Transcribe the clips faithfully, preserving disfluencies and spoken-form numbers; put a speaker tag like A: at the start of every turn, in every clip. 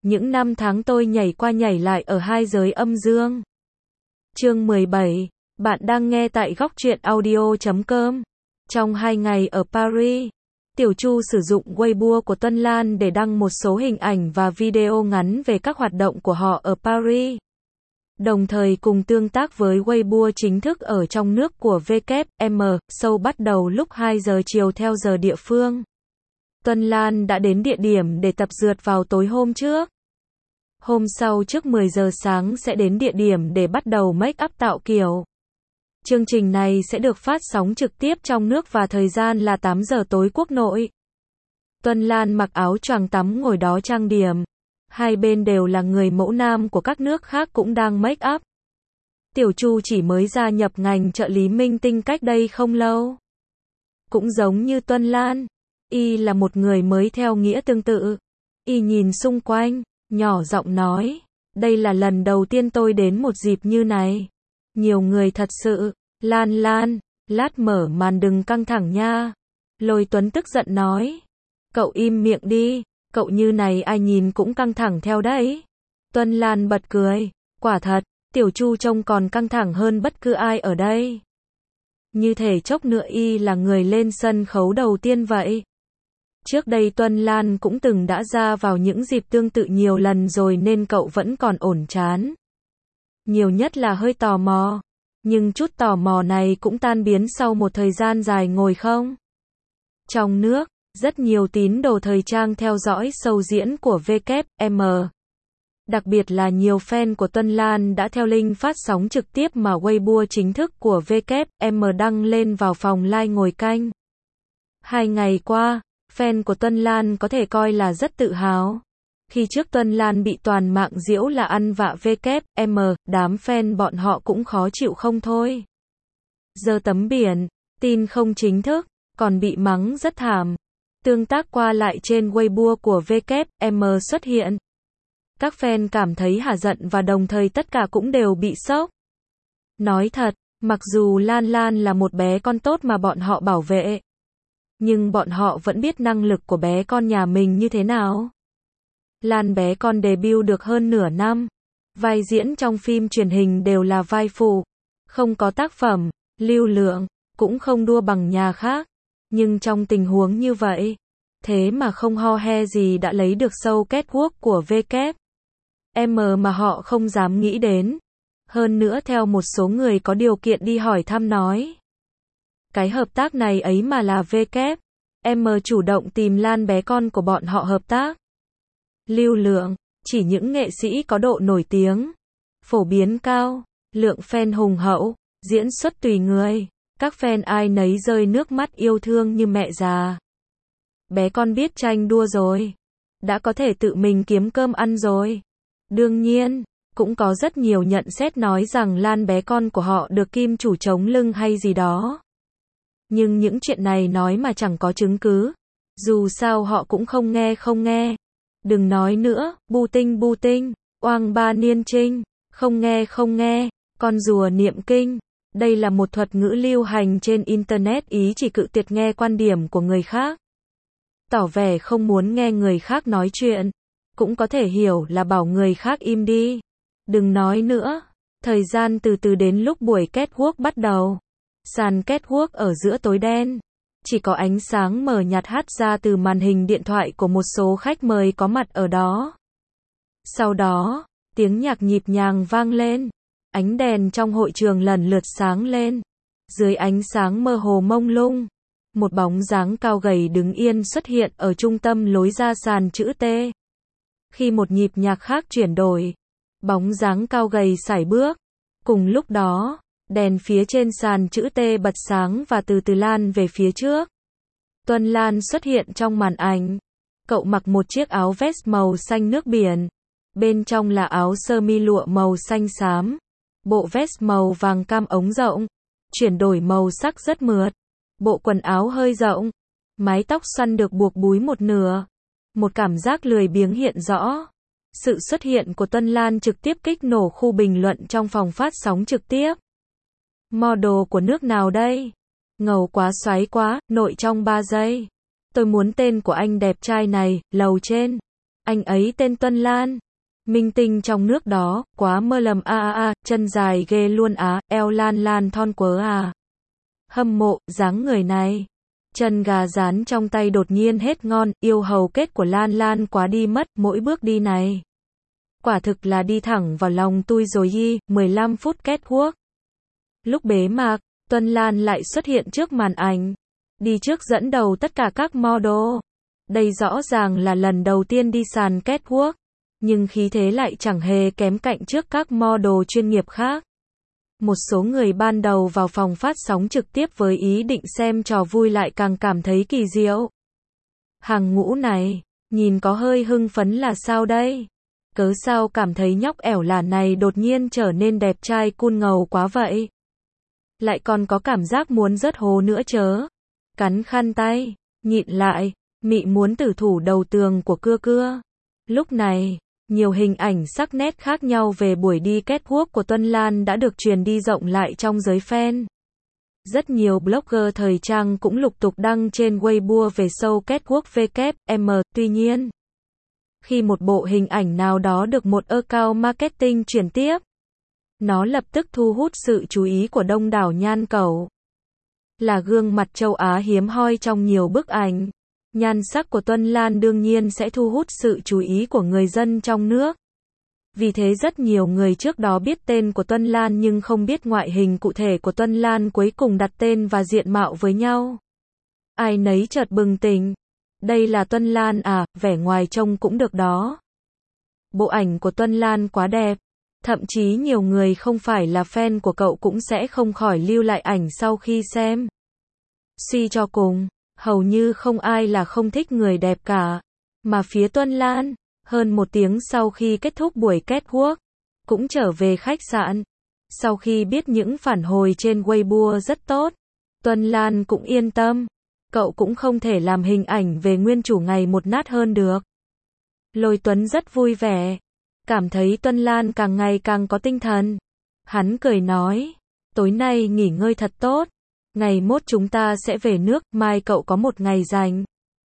A: Những năm tháng tôi nhảy qua nhảy lại ở hai giới âm dương. Chương mười bảy, bạn đang nghe tại góc truyện audio chấm com. Trong hai ngày ở Paris, Tiểu Chu sử dụng Weibo của Tuân Lan để đăng một số hình ảnh và video ngắn về các hoạt động của họ ở Paris. Đồng thời cùng tương tác với Weibo chính thức ở trong nước của vê kép em, show bắt đầu lúc hai giờ chiều theo giờ địa phương. Tuân Lan đã đến địa điểm để tập dượt vào tối hôm trước. Hôm sau trước mười giờ sáng sẽ đến địa điểm để bắt đầu make up tạo kiểu. Chương trình này sẽ được phát sóng trực tiếp trong nước và thời gian là tám giờ tối quốc nội. Tuân Lan mặc áo choàng tắm ngồi đó trang điểm. Hai bên đều là người mẫu nam của các nước khác cũng đang make up. Tiểu Chu chỉ mới gia nhập ngành trợ lý minh tinh cách đây không lâu. Cũng giống như Tuân Lan, y là một người mới theo nghĩa tương tự. Y nhìn xung quanh, nhỏ giọng nói, đây là lần đầu tiên tôi đến một dịp như này. Nhiều người thật sự. Lan Lan, lát mở màn đừng căng thẳng nha. Lôi Tuấn tức giận nói. Cậu im miệng đi, cậu như này ai nhìn cũng căng thẳng theo đấy. Tuân Lan bật cười, quả thật, Tiểu Chu trông còn căng thẳng hơn bất cứ ai ở đây. Như thể chốc nữa y là người lên sân khấu đầu tiên vậy. Trước đây Tuân Lan cũng từng đã ra vào những dịp tương tự nhiều lần rồi nên cậu vẫn còn ổn chán. Nhiều nhất là hơi tò mò. Nhưng chút tò mò này cũng tan biến sau một thời gian dài ngồi không. Trong nước, rất nhiều tín đồ thời trang theo dõi show diễn của vê kép em. Đặc biệt là nhiều fan của Tuân Lan đã theo link phát sóng trực tiếp mà Weibo chính thức của vê kép em đăng lên vào phòng live ngồi canh. Hai ngày qua, fan của Tuân Lan có thể coi là rất tự hào. Khi trước Tuân Lan bị toàn mạng giễu là ăn vạ vê kép em, đám fan bọn họ cũng khó chịu không thôi. Giờ tấm biển, tin không chính thức, còn bị mắng rất thảm. Tương tác qua lại trên Weibo của vê kép em xuất hiện. Các fan cảm thấy hả giận và đồng thời tất cả cũng đều bị sốc. Nói thật, mặc dù Lan Lan là một bé con tốt mà bọn họ bảo vệ, nhưng bọn họ vẫn biết năng lực của bé con nhà mình như thế nào. Lan bé con debut được hơn nửa năm. Vai diễn trong phim truyền hình đều là vai phụ. Không có tác phẩm, lưu lượng, cũng không đua bằng nhà khác. Nhưng trong tình huống như vậy, thế mà không ho he gì đã lấy được show catwalk của vê kép em mà họ không dám nghĩ đến. Hơn nữa theo một số người có điều kiện đi hỏi thăm nói. Cái hợp tác này ấy mà là vê kép em chủ động tìm Lan bé con của bọn họ hợp tác. Lưu lượng, chỉ những nghệ sĩ có độ nổi tiếng, phổ biến cao, lượng fan hùng hậu, diễn xuất tùy người, các fan ai nấy rơi nước mắt yêu thương như mẹ già. Bé con biết tranh đua rồi, đã có thể tự mình kiếm cơm ăn rồi. Đương nhiên, cũng có rất nhiều nhận xét nói rằng Lan bé con của họ được kim chủ chống lưng hay gì đó. Nhưng những chuyện này nói mà chẳng có chứng cứ, dù sao họ cũng không nghe không nghe. Đừng nói nữa, bu tinh bu tinh, oang ba niên trinh, không nghe không nghe, con rùa niệm kinh. Đây là một thuật ngữ lưu hành trên Internet, ý chỉ cự tuyệt nghe quan điểm của người khác. Tỏ vẻ không muốn nghe người khác nói chuyện. Cũng có thể hiểu là bảo người khác im đi. Đừng nói nữa. Thời gian từ từ đến lúc buổi catwalk bắt đầu. Sàn catwalk ở giữa tối đen. Chỉ có ánh sáng mờ nhạt hắt ra từ màn hình điện thoại của một số khách mời có mặt ở đó. Sau đó, tiếng nhạc nhịp nhàng vang lên. Ánh đèn trong hội trường lần lượt sáng lên. Dưới ánh sáng mơ hồ mông lung, một bóng dáng cao gầy đứng yên xuất hiện ở trung tâm lối ra sàn chữ T. Khi một nhịp nhạc khác chuyển đổi, bóng dáng cao gầy sải bước. Cùng lúc đó, đèn phía trên sàn chữ T bật sáng và từ từ lan về phía trước. Tuân Lan xuất hiện trong màn ảnh. Cậu mặc một chiếc áo vest màu xanh nước biển. Bên trong là áo sơ mi lụa màu xanh xám. Bộ vest màu vàng cam ống rộng. Chuyển đổi màu sắc rất mượt. Bộ quần áo hơi rộng. Mái tóc xoăn được buộc búi một nửa. Một cảm giác lười biếng hiện rõ. Sự xuất hiện của Tuân Lan trực tiếp kích nổ khu bình luận trong phòng phát sóng trực tiếp. Model của nước nào đây? Ngầu quá, xoáy quá, nội trong ba giây. Tôi muốn tên của anh đẹp trai này, lầu trên. Anh ấy tên Tuân Lan. Minh tinh trong nước đó, quá mơ lầm a a a, chân dài ghê luôn á, eo lan lan thon quớ à. Hâm mộ, dáng người này. Chân gà rán trong tay đột nhiên hết ngon, yêu hầu kết của Lan Lan quá đi mất, mỗi bước đi này. Quả thực là đi thẳng vào lòng tôi rồi y, mười lăm phút kết quốc. Lúc bế mạc, Tuân Lan lại xuất hiện trước màn ảnh. Đi trước dẫn đầu tất cả các model. Đây rõ ràng là lần đầu tiên đi sàn catwalk, nhưng khí thế lại chẳng hề kém cạnh trước các model chuyên nghiệp khác. Một số người ban đầu vào phòng phát sóng trực tiếp với ý định xem trò vui lại càng cảm thấy kỳ diệu. Hàng ngũ này, nhìn có hơi hưng phấn là sao đây? Cớ sao cảm thấy nhóc ẻo lả này đột nhiên trở nên đẹp trai cool ngầu quá vậy? Lại còn có cảm giác muốn rớt hố nữa chớ. Cắn khăn tay, nhịn lại, mị muốn tử thủ đầu tường của cưa cưa. Lúc này, nhiều hình ảnh sắc nét khác nhau về buổi đi catwalk của Tuân Lan đã được truyền đi rộng lại trong giới fan. Rất nhiều blogger thời trang cũng lục tục đăng trên Weibo về show catwalk vê kép em, tuy nhiên, khi một bộ hình ảnh nào đó được một account marketing chuyển tiếp, nó lập tức thu hút sự chú ý của đông đảo nhan cẩu. Là gương mặt châu Á hiếm hoi trong nhiều bức ảnh, nhan sắc của Tuân Lan đương nhiên sẽ thu hút sự chú ý của người dân trong nước. Vì thế rất nhiều người trước đó biết tên của Tuân Lan nhưng không biết ngoại hình cụ thể của Tuân Lan cuối cùng đặt tên và diện mạo với nhau. Ai nấy chợt bừng tỉnh. Đây là Tuân Lan à, vẻ ngoài trông cũng được đó. Bộ ảnh của Tuân Lan quá đẹp. Thậm chí nhiều người không phải là fan của cậu cũng sẽ không khỏi lưu lại ảnh sau khi xem. Suy cho cùng, hầu như không ai là không thích người đẹp cả. Mà phía Tuân Lan, hơn một tiếng sau khi kết thúc buổi catwalk, cũng trở về khách sạn. Sau khi biết những phản hồi trên Weibo rất tốt, Tuân Lan cũng yên tâm. Cậu cũng không thể làm hình ảnh về nguyên chủ ngày một nát hơn được. Lôi Tuấn rất vui vẻ. Cảm thấy Tuân Lan càng ngày càng có tinh thần. Hắn cười nói, tối nay nghỉ ngơi thật tốt. Ngày mốt chúng ta sẽ về nước, mai cậu có một ngày rảnh.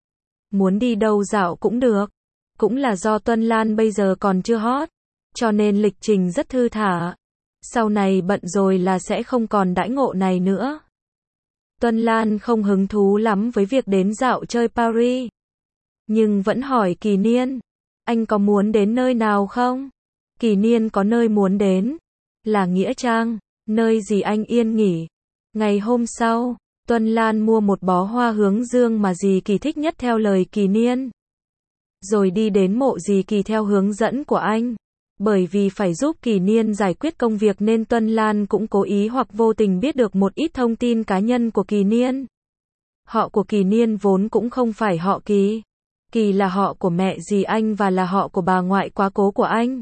A: Muốn đi đâu dạo cũng được. Cũng là do Tuân Lan bây giờ còn chưa hot, cho nên lịch trình rất thư thả. Sau này bận rồi là sẽ không còn đãi ngộ này nữa. Tuân Lan không hứng thú lắm với việc đến dạo chơi Paris. Nhưng vẫn hỏi Kỳ Niên, anh có muốn đến nơi nào không? Kỳ Niên có nơi muốn đến, là Nghĩa Trang, nơi gì anh yên nghỉ. Ngày hôm sau, Tuân Lan mua một bó hoa hướng dương mà dì Kỳ thích nhất theo lời Kỳ Niên. Rồi đi đến mộ dì Kỳ theo hướng dẫn của anh. Bởi vì phải giúp Kỳ Niên giải quyết công việc nên Tuân Lan cũng cố ý hoặc vô tình biết được một ít thông tin cá nhân của Kỳ Niên. Họ của Kỳ Niên vốn cũng không phải họ Kỳ. Kỳ là họ của mẹ dì anh và là họ của bà ngoại quá cố của anh.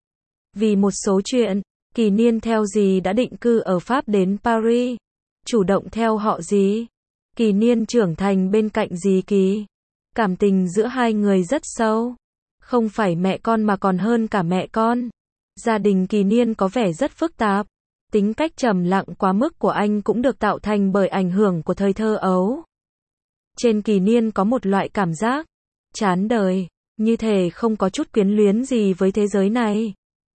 A: Vì một số chuyện, Kỳ Niên theo dì đã định cư ở Pháp đến Paris. Chủ động theo họ dì. Kỳ Niên trưởng thành bên cạnh dì Kỳ. Cảm tình giữa hai người rất sâu. Không phải mẹ con mà còn hơn cả mẹ con. Gia đình Kỳ Niên có vẻ rất phức tạp. Tính cách trầm lặng quá mức của anh cũng được tạo thành bởi ảnh hưởng của thời thơ ấu. Trên Kỳ Niên có một loại cảm giác chán đời, như thể không có chút quyến luyến gì với thế giới này.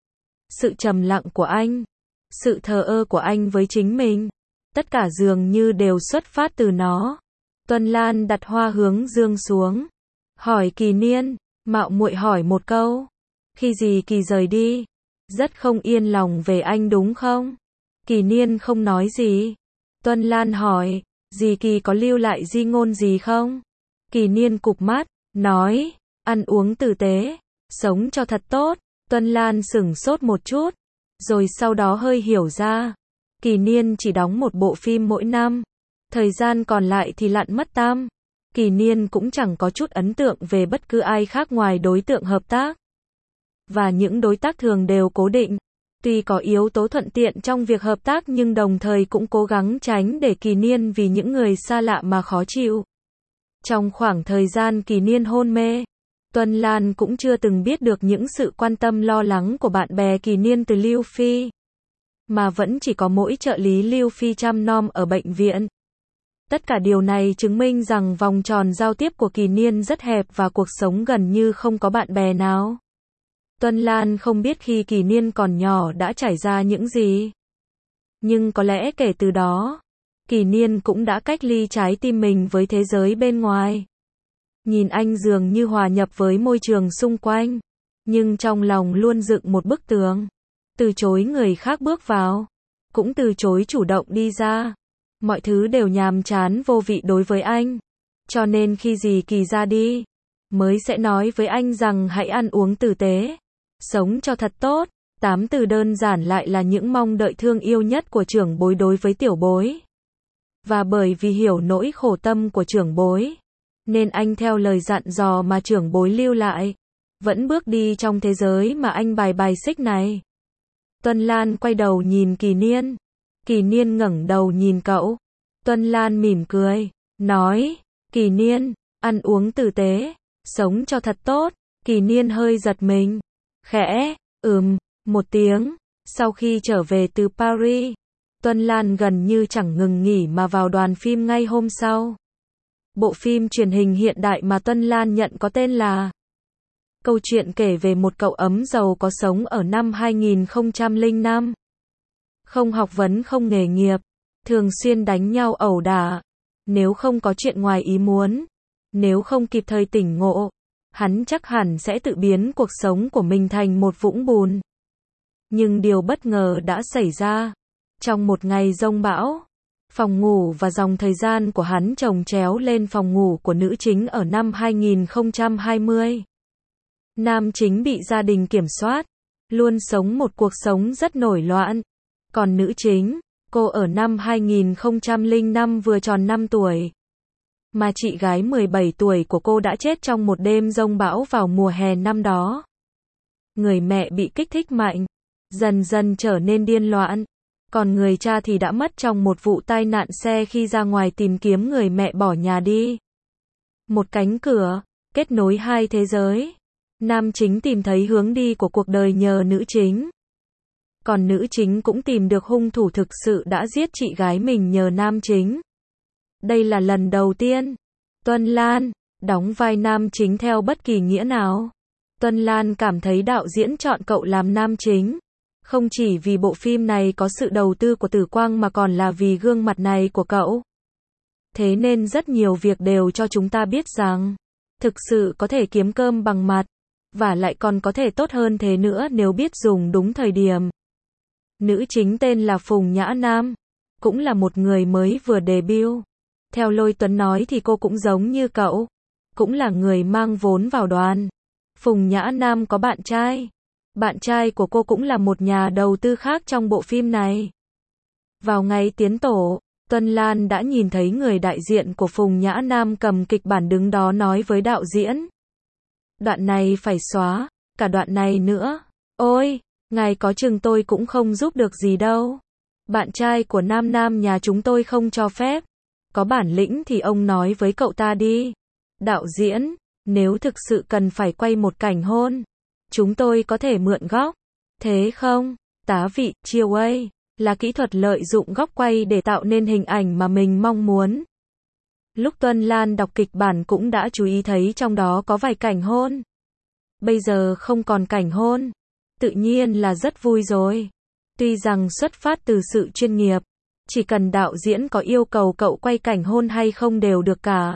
A: Sự trầm lặng của anh, sự thờ ơ của anh với chính mình, tất cả dường như đều xuất phát từ nó. Tuân Lan đặt hoa hướng dương xuống, hỏi Kỳ Niên, mạo muội hỏi một câu. Khi dì Kỳ rời đi, rất không yên lòng về anh đúng không? Kỳ Niên không nói gì. Tuân Lan hỏi, dì Kỳ có lưu lại di ngôn gì không? Kỳ Niên cụp mắt, nói, ăn uống tử tế, sống cho thật tốt. Tuân Lan sửng sốt một chút, rồi sau đó hơi hiểu ra. Kỳ Niên chỉ đóng một bộ phim mỗi năm, thời gian còn lại thì lặn mất tăm. Kỳ Niên cũng chẳng có chút ấn tượng về bất cứ ai khác ngoài đối tượng hợp tác. Và những đối tác thường đều cố định. Tuy có yếu tố thuận tiện trong việc hợp tác nhưng đồng thời cũng cố gắng tránh để Kỳ Niên vì những người xa lạ mà khó chịu. Trong khoảng thời gian Kỳ Niên hôn mê, Tuân Lan cũng chưa từng biết được những sự quan tâm lo lắng của bạn bè Kỳ Niên từ Lưu Phi. Mà vẫn chỉ có mỗi trợ lý Lưu Phi chăm nom ở bệnh viện. Tất cả điều này chứng minh rằng vòng tròn giao tiếp của Kỳ Niên rất hẹp và cuộc sống gần như không có bạn bè nào. Tuân Lan không biết khi Kỳ Niên còn nhỏ đã trải ra những gì. Nhưng có lẽ kể từ đó, Kỳ Niên cũng đã cách ly trái tim mình với thế giới bên ngoài. Nhìn anh dường như hòa nhập với môi trường xung quanh, nhưng trong lòng luôn dựng một bức tường. Từ chối người khác bước vào, cũng từ chối chủ động đi ra. Mọi thứ đều nhàm chán vô vị đối với anh. Cho nên khi dì Kỳ ra đi, mới sẽ nói với anh rằng hãy ăn uống tử tế, sống cho thật tốt. Tám từ đơn giản lại là những mong đợi thương yêu nhất của trưởng bối đối với tiểu bối. Và bởi vì hiểu nỗi khổ tâm của trưởng bối, nên anh theo lời dặn dò mà trưởng bối lưu lại, vẫn bước đi trong thế giới mà anh bài bài xích này. Tuân Lan quay đầu nhìn Kỳ Niên. Kỳ Niên ngẩng đầu nhìn cậu. Tuân Lan mỉm cười, nói, Kỳ Niên, ăn uống tử tế, sống cho thật tốt. Kỳ Niên hơi giật mình, khẽ, ừm, một tiếng. Sau khi trở về từ Paris, Tuân Lan gần như chẳng ngừng nghỉ mà vào đoàn phim ngay hôm sau. Bộ phim truyền hình hiện đại mà Tuân Lan nhận có tên là Câu chuyện kể về một cậu ấm giàu có sống ở năm hai nghìn không trăm lẻ năm. Không học vấn không nghề nghiệp, thường xuyên đánh nhau ẩu đả. Nếu không có chuyện ngoài ý muốn, nếu không kịp thời tỉnh ngộ, hắn chắc hẳn sẽ tự biến cuộc sống của mình thành một vũng bùn. Nhưng điều bất ngờ đã xảy ra. Trong một ngày giông bão, phòng ngủ và dòng thời gian của hắn chồng chéo lên phòng ngủ của nữ chính ở năm hai nghìn không trăm hai mươi. Nam chính bị gia đình kiểm soát, luôn sống một cuộc sống rất nổi loạn. Còn nữ chính, cô ở năm hai nghìn không trăm lẻ năm vừa tròn năm tuổi. Mà chị gái mười bảy tuổi của cô đã chết trong một đêm giông bão vào mùa hè năm đó. Người mẹ bị kích thích mạnh, dần dần trở nên điên loạn. Còn người cha thì đã mất trong một vụ tai nạn xe khi ra ngoài tìm kiếm người mẹ bỏ nhà đi. Một cánh cửa, kết nối hai thế giới. Nam chính tìm thấy hướng đi của cuộc đời nhờ nữ chính. Còn nữ chính cũng tìm được hung thủ thực sự đã giết chị gái mình nhờ nam chính. Đây là lần đầu tiên Tuân Lan đóng vai nam chính theo bất kỳ nghĩa nào. Tuân Lan cảm thấy đạo diễn chọn cậu làm nam chính, không chỉ vì bộ phim này có sự đầu tư của Tử Quang mà còn là vì gương mặt này của cậu. Thế nên rất nhiều việc đều cho chúng ta biết rằng, thực sự có thể kiếm cơm bằng mặt, và lại còn có thể tốt hơn thế nữa nếu biết dùng đúng thời điểm. Nữ chính tên là Phùng Nhã Nam, cũng là một người mới vừa debut. Theo Lôi Tuấn nói thì cô cũng giống như cậu, cũng là người mang vốn vào đoàn. Phùng Nhã Nam có bạn trai. Bạn trai của cô cũng là một nhà đầu tư khác trong bộ phim này. Vào ngày tiến tổ, Tuân Lan đã nhìn thấy người đại diện của Phùng Nhã Nam cầm kịch bản đứng đó nói với đạo diễn. Đoạn này phải xóa, cả đoạn này nữa. Ôi, ngài có chừng tôi cũng không giúp được gì đâu. Bạn trai của Nam Nam nhà chúng tôi không cho phép. Có bản lĩnh thì ông nói với cậu ta đi. Đạo diễn, nếu thực sự cần phải quay một cảnh hôn, chúng tôi có thể mượn góc. Thế không? Tá vị, chiêu ấy, là kỹ thuật lợi dụng góc quay để tạo nên hình ảnh mà mình mong muốn. Lúc Tuân Lan đọc kịch bản cũng đã chú ý thấy trong đó có vài cảnh hôn. Bây giờ không còn cảnh hôn, tự nhiên là rất vui rồi. Tuy rằng xuất phát từ sự chuyên nghiệp, chỉ cần đạo diễn có yêu cầu cậu quay cảnh hôn hay không đều được cả.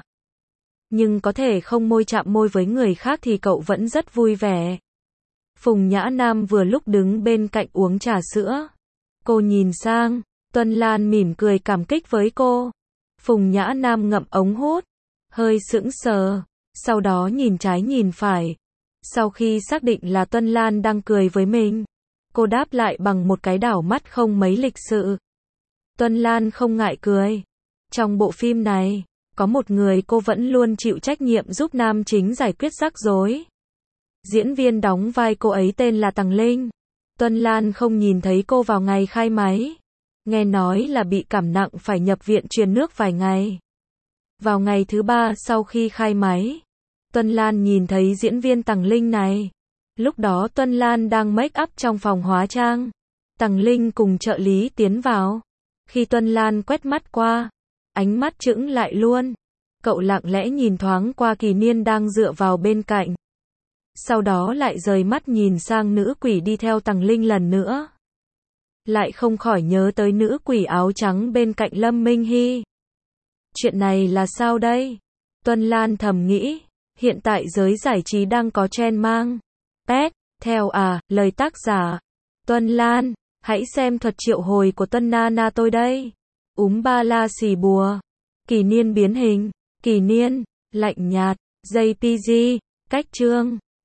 A: Nhưng có thể không môi chạm môi với người khác thì cậu vẫn rất vui vẻ. Phùng Nhã Nam vừa lúc đứng bên cạnh uống trà sữa. Cô nhìn sang, Tuân Lan mỉm cười cảm kích với cô. Phùng Nhã Nam ngậm ống hút, hơi sững sờ, sau đó nhìn trái nhìn phải. Sau khi xác định là Tuân Lan đang cười với mình, cô đáp lại bằng một cái đảo mắt không mấy lịch sự. Tuân Lan không ngại cười. Trong bộ phim này, có một người cô vẫn luôn chịu trách nhiệm giúp nam chính giải quyết rắc rối. Diễn viên đóng vai cô ấy tên là Tằng Linh. Tuân Lan không nhìn thấy cô vào ngày khai máy. Nghe nói là bị cảm nặng phải nhập viện truyền nước vài ngày. Vào ngày thứ ba sau khi khai máy, Tuân Lan nhìn thấy diễn viên Tằng Linh này. Lúc đó Tuân Lan đang make up trong phòng hóa trang. Tằng Linh cùng trợ lý tiến vào. Khi Tuân Lan quét mắt qua, ánh mắt chững lại luôn. Cậu lặng lẽ nhìn thoáng qua Kỳ Niên đang dựa vào bên cạnh. Sau đó lại rời mắt nhìn sang nữ quỷ đi theo Tằng Linh lần nữa. Lại không khỏi nhớ tới nữ quỷ áo trắng bên cạnh Lâm Minh Hy. Chuyện này là sao đây? Tuân Lan thầm nghĩ, hiện tại giới giải trí đang có trend mang pet theo à, lời tác giả. Tuân Lan, hãy xem thuật triệu hồi của Tuân Nana tôi đây. Úm ba la xì bùa. Kỳ Niên biến hình. Kỳ Niên, lạnh nhạt, gi pi gi, cách chương.